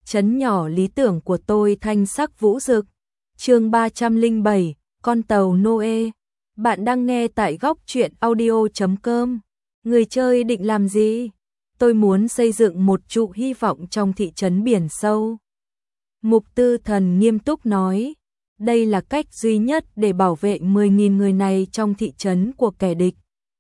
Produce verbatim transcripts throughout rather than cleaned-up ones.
trấn nhỏ lý tưởng của tôi thanh sắc vũ rực. Chương ba trăm lẻ bảy, con tàu Noe. Bạn đang nghe tại góc truyện audio chấm com. Người chơi định làm gì? Tôi muốn xây dựng một trụ hy vọng trong thị trấn biển sâu. Mục Tư Thần nghiêm túc nói, đây là cách duy nhất để bảo vệ mười nghìn người này trong thị trấn của kẻ địch.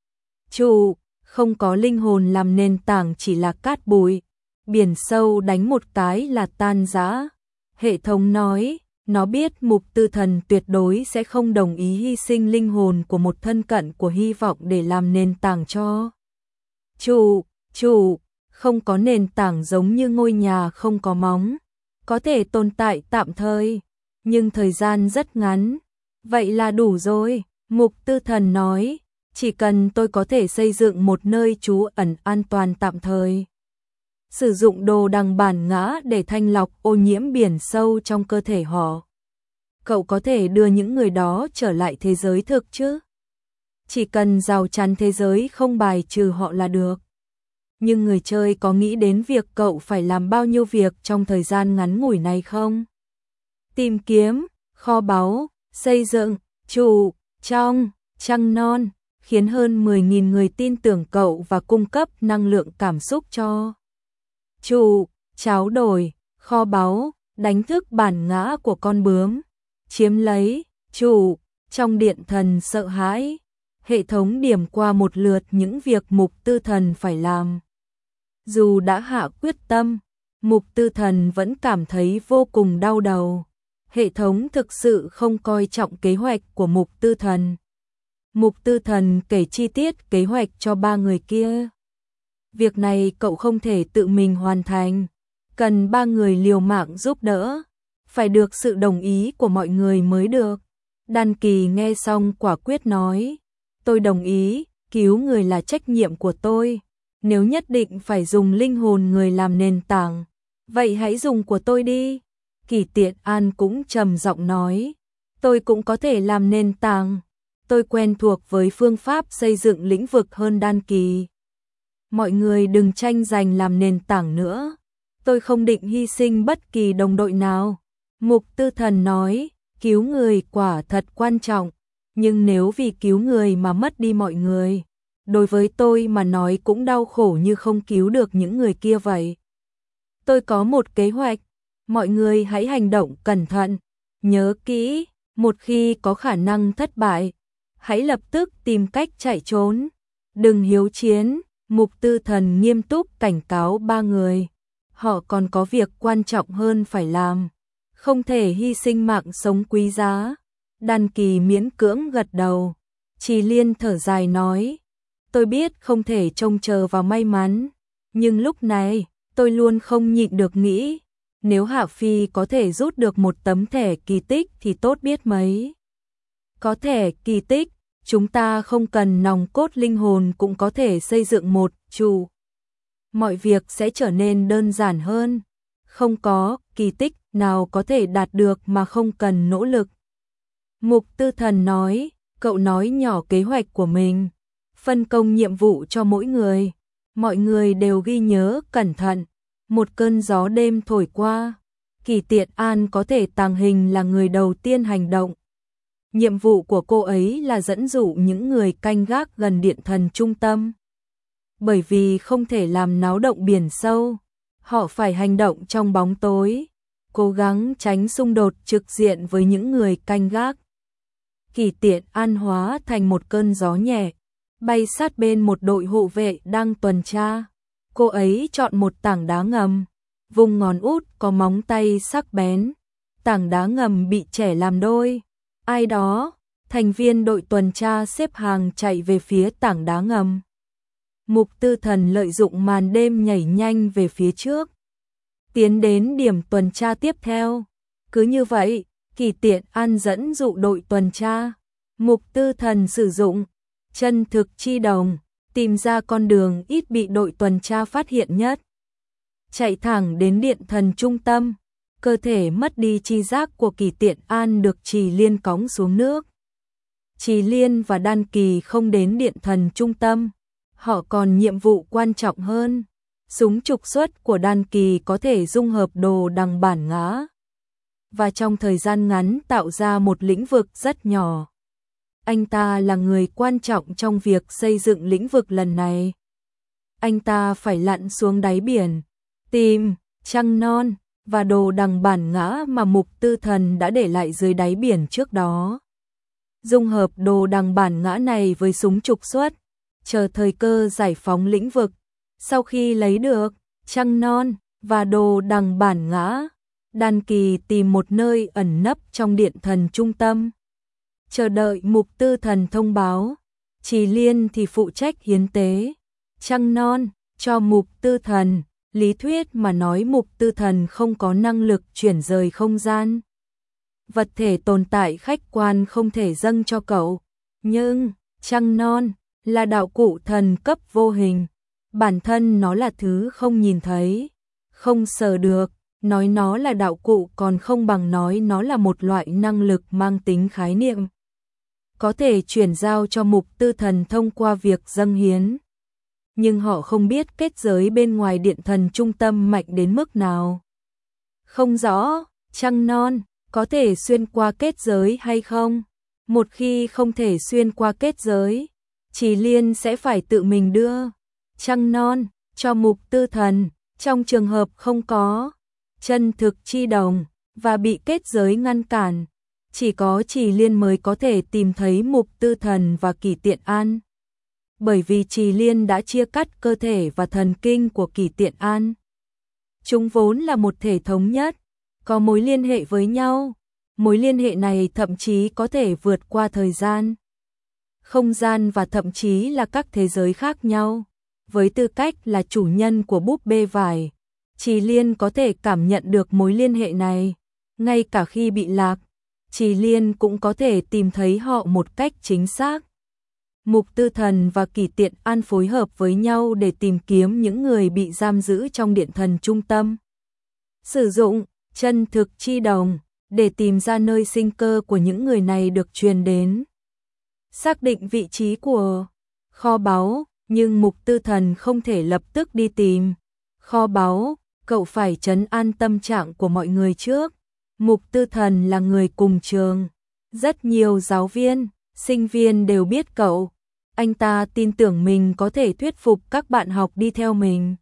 Trụ không có linh hồn làm nền tảng chỉ là cát bụi, biển sâu đánh một cái là tan rã. Hệ thống nói, nó biết Mục Tư Thần tuyệt đối sẽ không đồng ý hy sinh linh hồn của một thân cận của hy vọng để làm nền tảng cho trụ. Trụ không có nền tảng giống như ngôi nhà không có móng, có thể tồn tại tạm thời, nhưng thời gian rất ngắn. Vậy là đủ rồi, Mục Tư Thần nói, chỉ cần tôi có thể xây dựng một nơi trú ẩn an toàn tạm thời. Sử dụng đồ đằng bản ngã để thanh lọc ô nhiễm biển sâu trong cơ thể họ. Cậu có thể đưa những người đó trở lại thế giới thực chứ? Chỉ cần rào chắn thế giới không bài trừ họ là được. Nhưng người chơi có nghĩ đến việc cậu phải làm bao nhiêu việc trong thời gian ngắn ngủi này không? Tìm kiếm, kho báu, xây dựng, trụ, trong, trăng non, khiến hơn mười nghìn người tin tưởng cậu và cung cấp năng lượng cảm xúc cho trụ, tráo đổi, kho báu, đánh thức bản ngã của con bướm, chiếm lấy, trụ, trong điện thần sợ hãi. Hệ thống điểm qua một lượt những việc Mục Tư Thần phải làm. Dù đã hạ quyết tâm, Mục Tư Thần vẫn cảm thấy vô cùng đau đầu. Hệ thống thực sự không coi trọng kế hoạch của Mục Tư Thần. Mục Tư Thần kể chi tiết kế hoạch cho ba người kia. Việc này cậu không thể tự mình hoàn thành, cần ba người liều mạng giúp đỡ, phải được sự đồng ý của mọi người mới được. Đan Kỳ nghe xong quả quyết nói, tôi đồng ý, cứu người là trách nhiệm của tôi. Nếu nhất định phải dùng linh hồn người làm nền tảng, vậy hãy dùng của tôi đi. Kỳ Tiện An cũng trầm giọng nói, tôi cũng có thể làm nền tảng. Tôi quen thuộc với phương pháp xây dựng lĩnh vực hơn Đan Kỳ. Mọi người đừng tranh giành làm nền tảng nữa. Tôi không định hy sinh bất kỳ đồng đội nào. Mục Tư Thần nói, cứu người quả thật quan trọng, nhưng nếu vì cứu người mà mất đi mọi người, đối với tôi mà nói cũng đau khổ như không cứu được những người kia vậy. Tôi có một kế hoạch, mọi người hãy hành động cẩn thận. Nhớ kỹ, một khi có khả năng thất bại, hãy lập tức tìm cách chạy trốn. Đừng hiếu chiến, Mục Tư Thần nghiêm túc cảnh cáo ba người. Họ còn có việc quan trọng hơn phải làm, không thể hy sinh mạng sống quý giá. Đan Kỳ miễn cưỡng gật đầu. Trì Liên thở dài nói, tôi biết không thể trông chờ vào may mắn, nhưng lúc này tôi luôn không nhịn được nghĩ, nếu Hạ Phi có thể rút được một tấm thẻ kỳ tích thì tốt biết mấy. Có thẻ kỳ tích, chúng ta không cần nòng cốt linh hồn cũng có thể xây dựng một trụ. Mọi việc sẽ trở nên đơn giản hơn. Không có kỳ tích nào có thể đạt được mà không cần nỗ lực. Mục Tư Thần nói, cậu nói nhỏ kế hoạch của mình, phân công nhiệm vụ cho mỗi người. Mọi người đều ghi nhớ cẩn thận. Một cơn gió đêm thổi qua, Kỳ Tiện An có thể tàng hình là người đầu tiên hành động. Nhiệm vụ của cô ấy là dẫn dụ những người canh gác gần điện thần trung tâm. Bởi vì không thể làm náo động biển sâu, họ phải hành động trong bóng tối, cố gắng tránh xung đột trực diện với những người canh gác. Kỳ Tiện An hóa thành một cơn gió nhẹ, bay sát bên một đội hộ vệ đang tuần tra. Cô ấy chọn một tảng đá ngầm, vùng ngón út có móng tay sắc bén. Tảng đá ngầm bị chẻ làm đôi. Ai đó, thành viên đội tuần tra xếp hàng chạy về phía tảng đá ngầm. Mục Tư Thần lợi dụng màn đêm nhảy nhanh về phía trước, tiến đến điểm tuần tra tiếp theo. Cứ như vậy, Kỳ Tiện An dẫn dụ đội tuần tra. Mục Tư Thần sử dụng chân thực chi đồng, tìm ra con đường ít bị đội tuần tra phát hiện nhất. Chạy thẳng đến điện thần trung tâm, cơ thể mất đi chi giác của Kỳ Tiện An được Trì Liên cõng xuống nước. Trì Liên và Đan Kỳ không đến điện thần trung tâm, họ còn nhiệm vụ quan trọng hơn. Súng trục xuất của Đan Kỳ có thể dung hợp đồ đằng bản ngã và trong thời gian ngắn tạo ra một lĩnh vực rất nhỏ. Anh ta là người quan trọng trong việc xây dựng lĩnh vực lần này. Anh ta phải lặn xuống đáy biển, tìm trăng non và đồ đằng bản ngã mà Mục Tư Thần đã để lại dưới đáy biển trước đó. Dung hợp đồ đằng bản ngã này với súng trục xuất, chờ thời cơ giải phóng lĩnh vực. Sau khi lấy được trăng non và đồ đằng bản ngã, Đan Kỳ tìm một nơi ẩn nấp trong điện thần trung tâm, chờ đợi Mục Tư Thần thông báo. Trì Liên thì phụ trách hiến tế trăng non cho Mục Tư Thần. Lý thuyết mà nói Mục Tư Thần không có năng lực chuyển rời không gian. Vật thể tồn tại khách quan không thể dâng cho cậu. Nhưng, trăng non là đạo cụ thần cấp vô hình. Bản thân nó là thứ không nhìn thấy, không sờ được. Nói nó là đạo cụ còn không bằng nói nó là một loại năng lực mang tính khái niệm. Có thể chuyển giao cho Mục Tư Thần thông qua việc dâng hiến. Nhưng họ không biết kết giới bên ngoài điện thần trung tâm mạnh đến mức nào. Không rõ, trăng non có thể xuyên qua kết giới hay không? Một khi không thể xuyên qua kết giới, Trì Liên sẽ phải tự mình đưa trăng non cho Mục Tư Thần. Trong trường hợp không có chân thực chi đồng và bị kết giới ngăn cản, chỉ có Trì Liên mới có thể tìm thấy Mục Tư Thần và Kỷ Tiện An. Bởi vì Trì Liên đã chia cắt cơ thể và thần kinh của Kỷ Tiện An. Chúng vốn là một thể thống nhất, có mối liên hệ với nhau. Mối liên hệ này thậm chí có thể vượt qua thời gian, không gian và thậm chí là các thế giới khác nhau. Với tư cách là chủ nhân của búp bê vải, Trì Liên có thể cảm nhận được mối liên hệ này. Ngay cả khi bị lạc, Trì Liên cũng có thể tìm thấy họ một cách chính xác. Mục Tư Thần và Kỷ Tiện An phối hợp với nhau để tìm kiếm những người bị giam giữ trong điện thần trung tâm. Sử dụng chân thực chi đồng để tìm ra nơi sinh cơ của những người này được truyền đến. Xác định vị trí của kho báu, nhưng Mục Tư Thần không thể lập tức đi tìm kho báu, cậu phải trấn an tâm trạng của mọi người trước. Mục Tư Thần là người cùng trường, rất nhiều giáo viên, sinh viên đều biết cậu. Anh ta tin tưởng mình có thể thuyết phục các bạn học đi theo mình.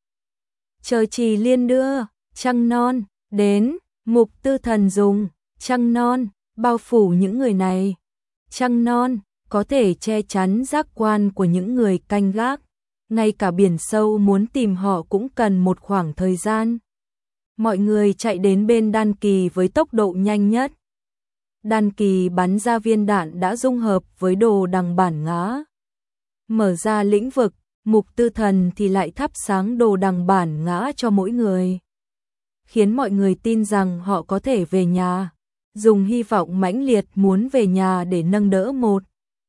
Chờ Trì Liên đưa trăng non đến, Mục Tư Thần dùng trăng non bao phủ những người này. Trăng non có thể che chắn giác quan của những người canh gác. Ngay cả biển sâu muốn tìm họ cũng cần một khoảng thời gian. Mọi người chạy đến bên Đan Kỳ với tốc độ nhanh nhất. Đan Kỳ bắn ra viên đạn đã dung hợp với đồ đằng bản ngã. Mở ra lĩnh vực, Mục Tư Thần thì lại thắp sáng đồ đằng bản ngã cho mỗi người. Khiến mọi người tin rằng họ có thể về nhà. Dùng hy vọng mãnh liệt muốn về nhà để nâng đỡ một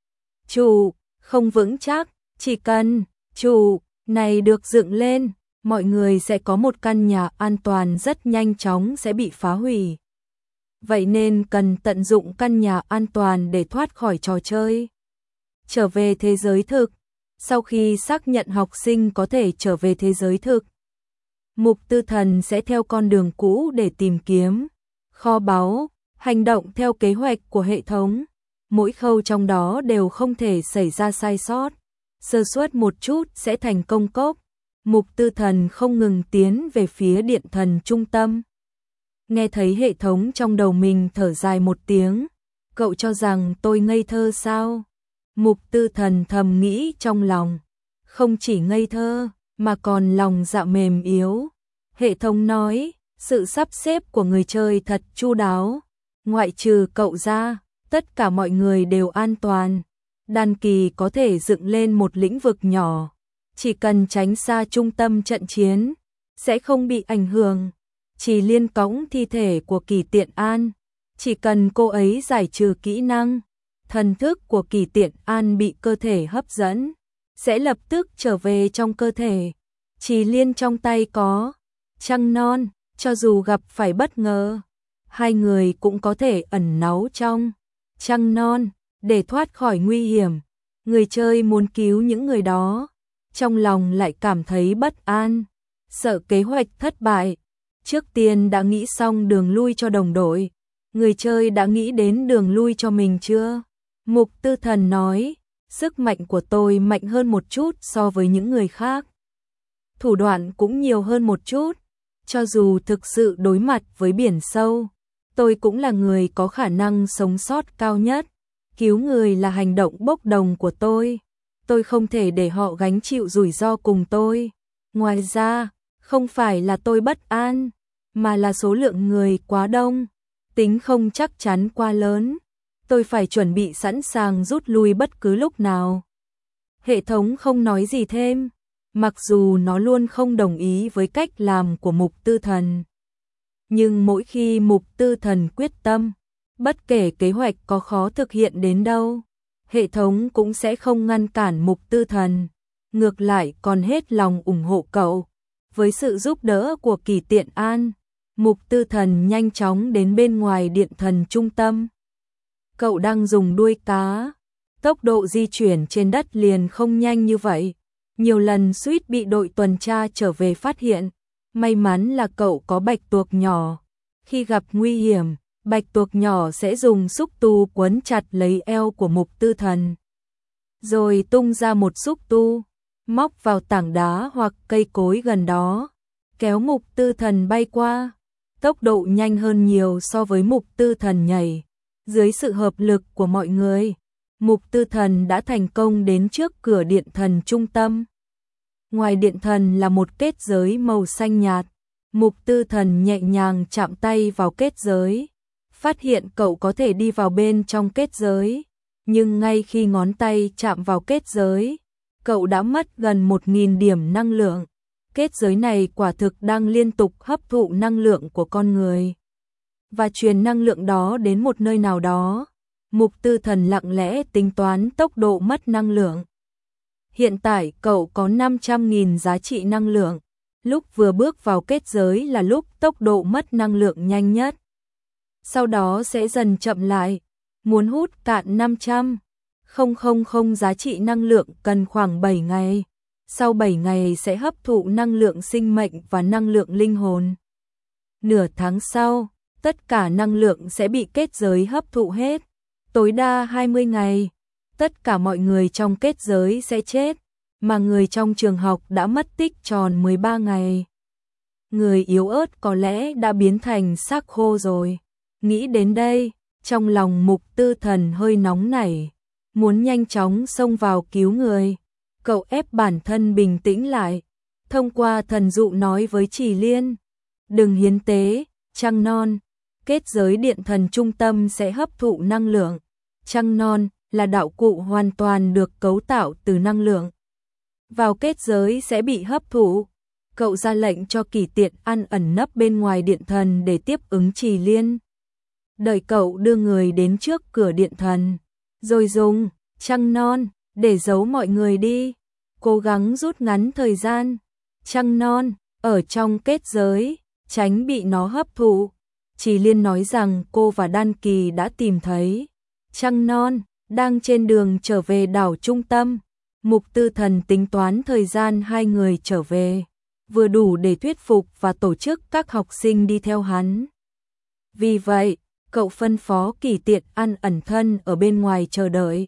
trụ không vững chắc. Chỉ cần trụ này được dựng lên, mọi người sẽ có một căn nhà an toàn rất nhanh chóng sẽ bị phá hủy. Vậy nên cần tận dụng căn nhà an toàn để thoát khỏi trò chơi. Trở về thế giới thực. Sau khi xác nhận học sinh có thể trở về thế giới thực, Mục Tư Thần sẽ theo con đường cũ để tìm kiếm kho báu, hành động theo kế hoạch của hệ thống. Mỗi khâu trong đó đều không thể xảy ra sai sót. Sơ suất một chút sẽ thành công cốc. Mục Tư Thần không ngừng tiến về phía điện thần trung tâm. Nghe thấy hệ thống trong đầu mình thở dài một tiếng. Cậu cho rằng tôi ngây thơ sao? Mục Tư Thần thầm nghĩ trong lòng. Không chỉ ngây thơ, mà còn lòng dạ mềm yếu. Hệ thống nói, sự sắp xếp của người chơi thật chu đáo. Ngoại trừ cậu ra, tất cả mọi người đều an toàn. Đan Kỳ có thể dựng lên một lĩnh vực nhỏ. Chỉ cần tránh xa trung tâm trận chiến, sẽ không bị ảnh hưởng. Chỉ liên cõng thi thể của Kỷ Tiện An. Chỉ cần cô ấy giải trừ kỹ năng, thần thức của Kỷ Tiện An bị cơ thể hấp dẫn, sẽ lập tức trở về trong cơ thể. Chỉ liên trong tay có trăng non, cho dù gặp phải bất ngờ, hai người cũng có thể ẩn náu trong trăng non để thoát khỏi nguy hiểm. Người chơi muốn cứu những người đó, trong lòng lại cảm thấy bất an. sợ kế hoạch thất bại. Trước tiên đã nghĩ xong đường lui cho đồng đội, người chơi đã nghĩ đến đường lui cho mình chưa? Mục Tư Thần nói, sức mạnh của tôi mạnh hơn một chút so với những người khác. Thủ đoạn cũng nhiều hơn một chút, cho dù thực sự đối mặt với biển sâu, tôi cũng là người có khả năng sống sót cao nhất. Cứu người là hành động bốc đồng của tôi, tôi không thể để họ gánh chịu rủi ro cùng tôi. Ngoài ra, không phải là tôi bất an, mà là số lượng người quá đông, tính không chắc chắn quá lớn. Tôi phải chuẩn bị sẵn sàng rút lui bất cứ lúc nào. Hệ thống không nói gì thêm, mặc dù nó luôn không đồng ý với cách làm của Mục Tư Thần. Nhưng mỗi khi Mục Tư Thần quyết tâm, bất kể kế hoạch có khó thực hiện đến đâu, hệ thống cũng sẽ không ngăn cản Mục Tư Thần, ngược lại còn hết lòng ủng hộ cậu. Với sự giúp đỡ của Kỳ Tiện An, Mục Tư Thần nhanh chóng đến bên ngoài điện thần trung tâm. Cậu đang dùng đuôi cá, tốc độ di chuyển trên đất liền không nhanh như vậy, nhiều lần suýt bị đội tuần tra trở về phát hiện. May mắn là cậu có bạch tuộc nhỏ, khi gặp nguy hiểm, bạch tuộc nhỏ sẽ dùng xúc tu quấn chặt lấy eo của Mục Tư Thần, rồi tung ra một xúc tu, móc vào tảng đá hoặc cây cối gần đó, kéo Mục Tư Thần bay qua. Tốc độ nhanh hơn nhiều so với Mục Tư Thần nhảy. Dưới sự hợp lực của mọi người, Mục Tư Thần đã thành công đến trước cửa điện thần trung tâm. Ngoài điện thần là một kết giới màu xanh nhạt. Mục Tư Thần nhẹ nhàng chạm tay vào kết giới, phát hiện cậu có thể đi vào bên trong kết giới. Nhưng ngay khi ngón tay chạm vào kết giới, cậu đã mất gần một nghìn điểm năng lượng. Kết giới này quả thực đang liên tục hấp thụ năng lượng của con người và truyền năng lượng đó đến một nơi nào đó. Mục Tư Thần lặng lẽ tính toán tốc độ mất năng lượng. Hiện tại cậu có năm trăm nghìn giá trị năng lượng. Lúc vừa bước vào kết giới là lúc tốc độ mất năng lượng nhanh nhất. Sau đó sẽ dần chậm lại. Muốn hút cạn năm trăm nghìn giá trị năng lượng cần khoảng bảy ngày. Sau bảy ngày sẽ hấp thụ năng lượng sinh mệnh và năng lượng linh hồn. Nửa tháng sau, tất cả năng lượng sẽ bị kết giới hấp thụ hết. Tối đa hai mươi ngày, tất cả mọi người trong kết giới sẽ chết, mà người trong trường học đã mất tích tròn mười ba ngày. Người yếu ớt có lẽ đã biến thành xác khô rồi. Nghĩ đến đây, trong lòng Mục Tư Thần hơi nóng nảy, muốn nhanh chóng xông vào cứu người. Cậu ép bản thân bình tĩnh lại, thông qua thần dụ nói với Trì Liên, đừng hiến tế, trăng non, kết giới điện thần trung tâm sẽ hấp thụ năng lượng. Trăng non là đạo cụ hoàn toàn được cấu tạo từ năng lượng. Vào kết giới sẽ bị hấp thụ. Cậu ra lệnh cho Kỳ Tiện An ẩn nấp bên ngoài điện thần để tiếp ứng Trì Liên. Đợi cậu đưa người đến trước cửa điện thần, rồi dùng trăng non để giấu mọi người đi, cố gắng rút ngắn thời gian. Trăng non ở trong kết giới, tránh bị nó hấp thụ. Trì Liên nói rằng cô và Đan Kỳ đã tìm thấy trăng non, đang trên đường trở về đảo trung tâm. Mục Tư Thần tính toán thời gian hai người trở về, vừa đủ để thuyết phục và tổ chức các học sinh đi theo hắn. Vì vậy, cậu phân phó Kỳ Tiện An ẩn thân ở bên ngoài chờ đợi.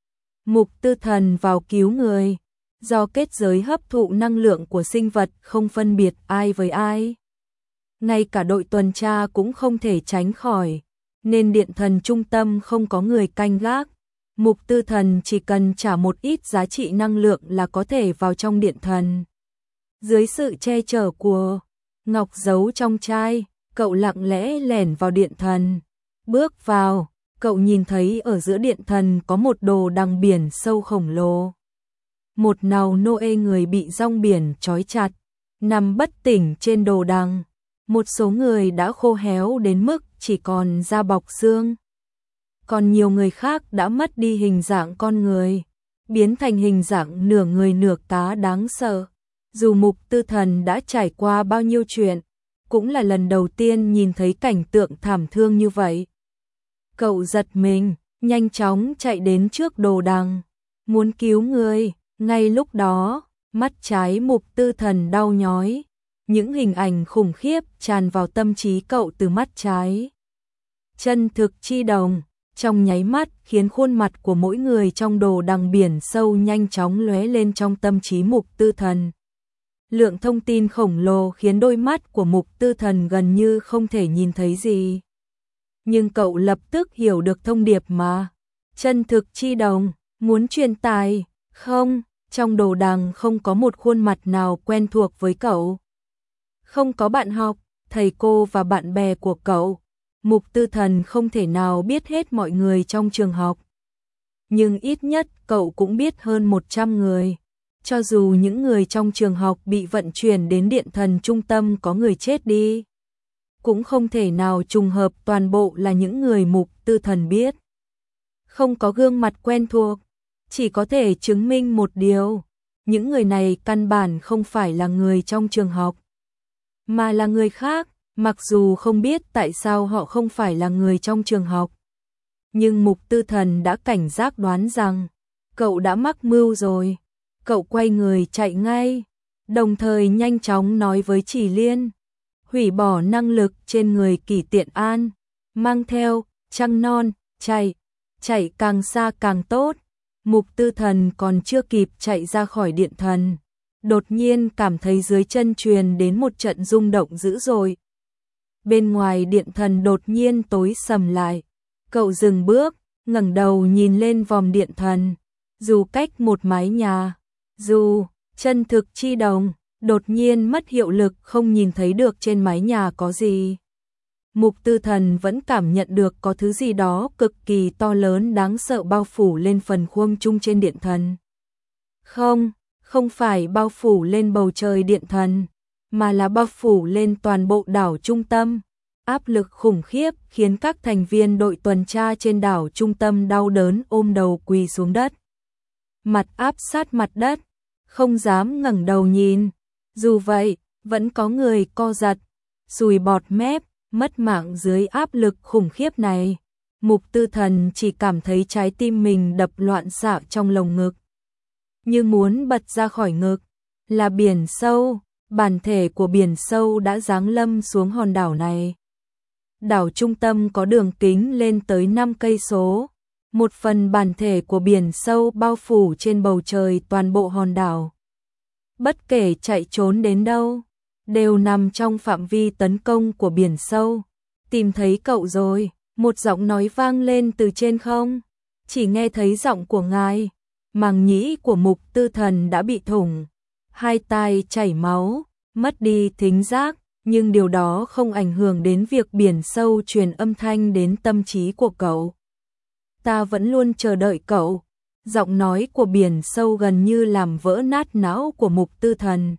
Mục Tư Thần vào cứu người, do kết giới hấp thụ năng lượng của sinh vật không phân biệt ai với ai. Ngay cả đội tuần tra cũng không thể tránh khỏi, nên điện thần trung tâm không có người canh gác. Mục Tư Thần chỉ cần trả một ít giá trị năng lượng là có thể vào trong điện thần. Dưới sự che chở của ngọc giấu trong chai, cậu lặng lẽ lẻn vào điện thần. Bước vào, cậu nhìn thấy ở giữa điện thần có một đồ đằng biển sâu khổng lồ. Một nàu Noe người bị rong biển trói chặt, nằm bất tỉnh trên đồ đằng. Một số người đã khô héo đến mức chỉ còn da bọc xương. Còn nhiều người khác đã mất đi hình dạng con người, biến thành hình dạng nửa người nửa cá đáng sợ. Dù Mục Tư Thần đã trải qua bao nhiêu chuyện, cũng là lần đầu tiên nhìn thấy cảnh tượng thảm thương như vậy. Cậu giật mình, nhanh chóng chạy đến trước đồ đằng, muốn cứu người. Ngay lúc đó, mắt trái Mục Tư Thần đau nhói, Những hình ảnh khủng khiếp tràn vào tâm trí cậu từ mắt trái. Chân thực chi đồng, trong nháy mắt khiến khuôn mặt của mỗi người trong đồ đằng biển sâu nhanh chóng lóe lên trong tâm trí Mục Tư Thần. Lượng thông tin khổng lồ khiến đôi mắt của Mục Tư Thần gần như không thể nhìn thấy gì. Nhưng cậu lập tức hiểu được thông điệp mà. Chân thực chi đồng, muốn truyền tải, không, trong đồ đằng không có một khuôn mặt nào quen thuộc với cậu. Không có bạn học, thầy cô và bạn bè của cậu. Mục Tư Thần không thể nào biết hết mọi người trong trường học. Nhưng ít nhất cậu cũng biết hơn một trăm người. Cho dù những người trong trường học bị vận chuyển đến điện thần trung tâm có người chết đi, cũng không thể nào trùng hợp toàn bộ là những người Mục Tư Thần biết. Không có gương mặt quen thuộc, chỉ có thể chứng minh một điều, những người này căn bản không phải là người trong trường học, mà là người khác, mặc dù không biết tại sao họ không phải là người trong trường học. Nhưng Mục Tư Thần đã cảnh giác đoán rằng, cậu đã mắc mưu rồi. Cậu quay người chạy ngay, đồng thời nhanh chóng nói với Chỉ Liên, hủy bỏ năng lực trên người Kỷ Tiện An, mang theo trăng non, chạy, chạy càng xa càng tốt. Mục Tư Thần còn chưa kịp chạy ra khỏi điện thần, đột nhiên cảm thấy dưới chân truyền đến một trận rung động dữ dội. Bên ngoài điện thần đột nhiên tối sầm lại, cậu dừng bước, ngẩng đầu nhìn lên vòm điện thần, dù cách một mái nhà. Dù chân thực chi đồng đột nhiên mất hiệu lực, không nhìn thấy được trên mái nhà có gì, Mục Tư Thần vẫn cảm nhận được có thứ gì đó cực kỳ to lớn đáng sợ bao phủ lên phần khuôn chung trên điện thần. Không, không phải bao phủ lên bầu trời điện thần, mà là bao phủ lên toàn bộ đảo trung tâm. Áp lực khủng khiếp khiến các thành viên đội tuần tra trên đảo trung tâm đau đớn ôm đầu quỳ xuống đất. Mặt áp sát mặt đất, không dám ngẩng đầu nhìn. Dù vậy, vẫn có người co giật, sùi bọt mép, mất mạng dưới áp lực khủng khiếp này. Mục Tư Thần chỉ cảm thấy trái tim mình đập loạn xạ trong lồng ngực, như muốn bật ra khỏi ngực. Là biển sâu, bản thể của biển sâu đã giáng lâm xuống hòn đảo này. Đảo trung tâm có đường kính lên tới năm cây số. Một phần bản thể của biển sâu bao phủ trên bầu trời toàn bộ hòn đảo. Bất kể chạy trốn đến đâu, đều nằm trong phạm vi tấn công của biển sâu. Tìm thấy cậu rồi, một giọng nói vang lên từ trên không. Chỉ nghe thấy giọng của ngài, màng nhĩ của Mục Tư Thần đã bị thủng, hai tai chảy máu, mất đi thính giác, nhưng điều đó không ảnh hưởng đến việc biển sâu truyền âm thanh đến tâm trí của cậu. Ta vẫn luôn chờ đợi cậu. Giọng nói của biển sâu gần như làm vỡ nát não của Mục Tư Thần.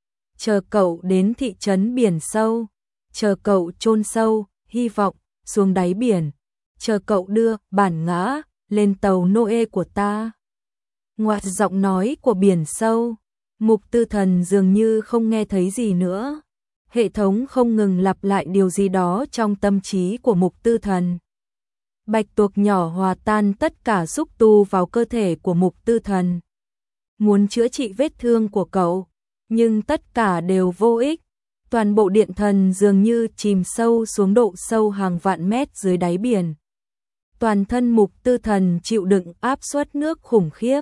Chờ cậu đến thị trấn biển sâu, chờ cậu chôn sâu hy vọng xuống đáy biển, chờ cậu đưa bản ngã lên tàu Noe của ta. Ngoại giọng nói của biển sâu, Mục Tư Thần dường như không nghe thấy gì nữa. Hệ thống không ngừng lặp lại điều gì đó trong tâm trí của Mục Tư Thần. Bạch tuộc nhỏ hòa tan tất cả xúc tu vào cơ thể của Mục Tư Thần, muốn chữa trị vết thương của cậu, nhưng tất cả đều vô ích. Toàn bộ điện thần dường như chìm sâu xuống độ sâu hàng vạn mét dưới đáy biển. Toàn thân Mục Tư Thần chịu đựng áp suất nước khủng khiếp.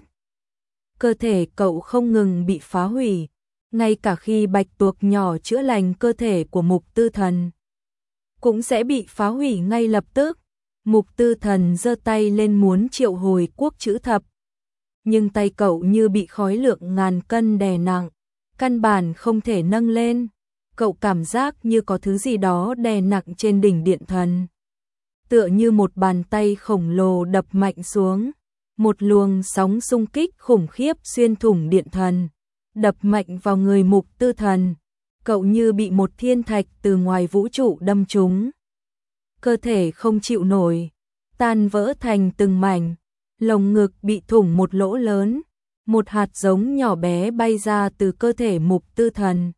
Cơ thể cậu không ngừng bị phá hủy, ngay cả khi bạch tuộc nhỏ chữa lành cơ thể của Mục Tư Thần, cũng sẽ bị phá hủy ngay lập tức. Mục Tư Thần giơ tay lên muốn triệu hồi quốc chữ thập, nhưng tay cậu như bị khối lượng ngàn cân đè nặng, căn bản không thể nâng lên. Cậu cảm giác như có thứ gì đó đè nặng trên đỉnh điện thần, tựa như một bàn tay khổng lồ đập mạnh xuống. Một luồng sóng xung kích khủng khiếp xuyên thủng điện thần, đập mạnh vào người Mục Tư Thần. Cậu như bị một thiên thạch từ ngoài vũ trụ đâm trúng. Cơ thể không chịu nổi, tan vỡ thành từng mảnh, lồng ngực bị thủng một lỗ lớn, một hạt giống nhỏ bé bay ra từ cơ thể Mục Tư Thần,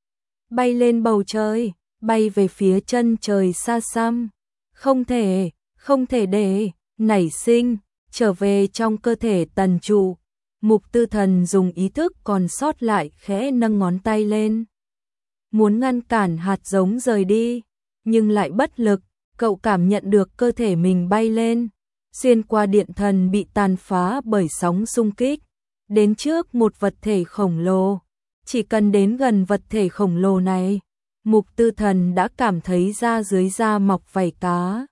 bay lên bầu trời, bay về phía chân trời xa xăm. Không thể, không thể để nảy sinh, trở về trong cơ thể tần trụ. Mục Tư Thần dùng ý thức còn sót lại khẽ nâng ngón tay lên. muốn ngăn cản hạt giống rời đi, nhưng lại bất lực, cậu cảm nhận được cơ thể mình bay lên, xuyên qua điện thần bị tàn phá bởi sóng xung kích, đến trước một vật thể khổng lồ. Chỉ cần đến gần vật thể khổng lồ này, Mục Tư Thần đã cảm thấy da dưới da mọc vảy cá.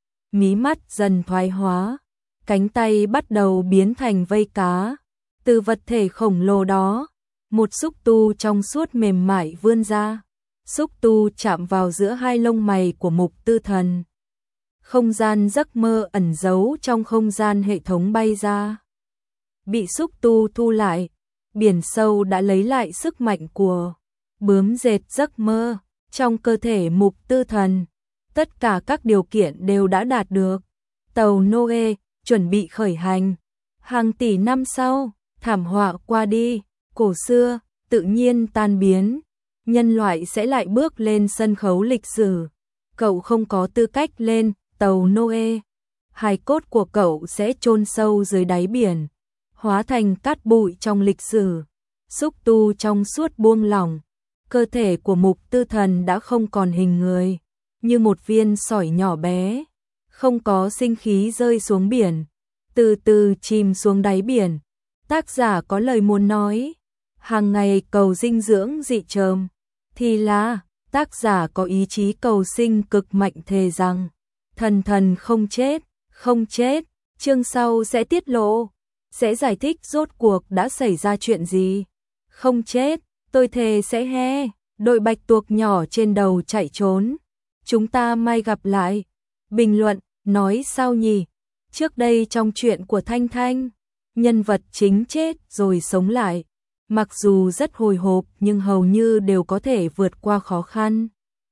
Mí mắt dần thoái hóa, cánh tay bắt đầu biến thành vây cá. Từ vật thể khổng lồ đó, một xúc tu trong suốt mềm mại vươn ra. Xúc tu chạm vào giữa hai lông mày của Mục Tư Thần. Không gian giấc mơ ẩn giấu trong không gian hệ thống bay ra. Bị xúc tu thu lại, biển sâu đã lấy lại sức mạnh của bướm dệt giấc mơ. Trong cơ thể Mục Tư Thần, tất cả các điều kiện đều đã đạt được. Tàu Noe chuẩn bị khởi hành. Hàng tỷ năm sau, thảm họa qua đi, cổ xưa tự nhiên tan biến, nhân loại sẽ lại bước lên sân khấu lịch sử. Cậu không có tư cách lên tàu Noe. Hài cốt của cậu sẽ chôn sâu dưới đáy biển, hóa thành cát bụi trong lịch sử. Xúc tu trong suốt buông lỏng, cơ thể của Mục Tư Thần đã không còn hình người, như một viên sỏi nhỏ bé, không có sinh khí rơi xuống biển, từ từ chìm xuống đáy biển. Tác giả có lời muốn nói, hàng ngày cầu dinh dưỡng dị chớm, thì là tác giả có ý chí cầu sinh cực mạnh, thề rằng thần thần không chết, không chết. Chương sau sẽ tiết lộ, sẽ giải thích rốt cuộc đã xảy ra chuyện gì. Không chết, tôi thề sẽ he. Đội bạch tuộc nhỏ trên đầu chạy trốn. Chúng ta mai gặp lại. Bình luận, nói sao nhỉ? Trước đây trong chuyện của Thanh Thanh, nhân vật chính chết rồi sống lại. Mặc dù rất hồi hộp nhưng hầu như đều có thể vượt qua khó khăn.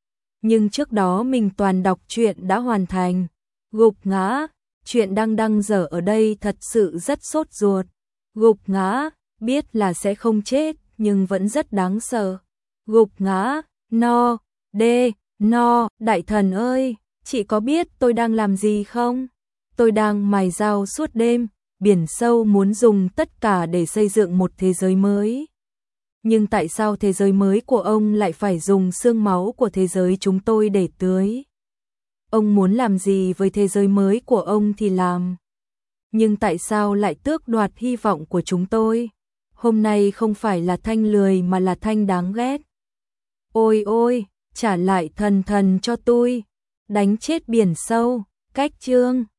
Nhưng trước đó mình toàn đọc truyện đã hoàn thành. Gục ngã, chuyện đang đăng dở ở đây thật sự rất sốt ruột. Gục ngã, biết là sẽ không chết nhưng vẫn rất đáng sợ. Gục ngã, no, đê, no, đại thần ơi, chị có biết tôi đang làm gì không? Tôi đang mài dao suốt đêm, biển sâu muốn dùng tất cả để xây dựng một thế giới mới. Nhưng tại sao thế giới mới của ông lại phải dùng xương máu của thế giới chúng tôi để tưới? Ông muốn làm gì với thế giới mới của ông thì làm. Nhưng tại sao lại tước đoạt hy vọng của chúng tôi? Hôm nay không phải là Thanh lười mà là Thanh đáng ghét. Ôi ôi, trả lại thần thần cho tôi. Đánh chết biển sâu. Cách chương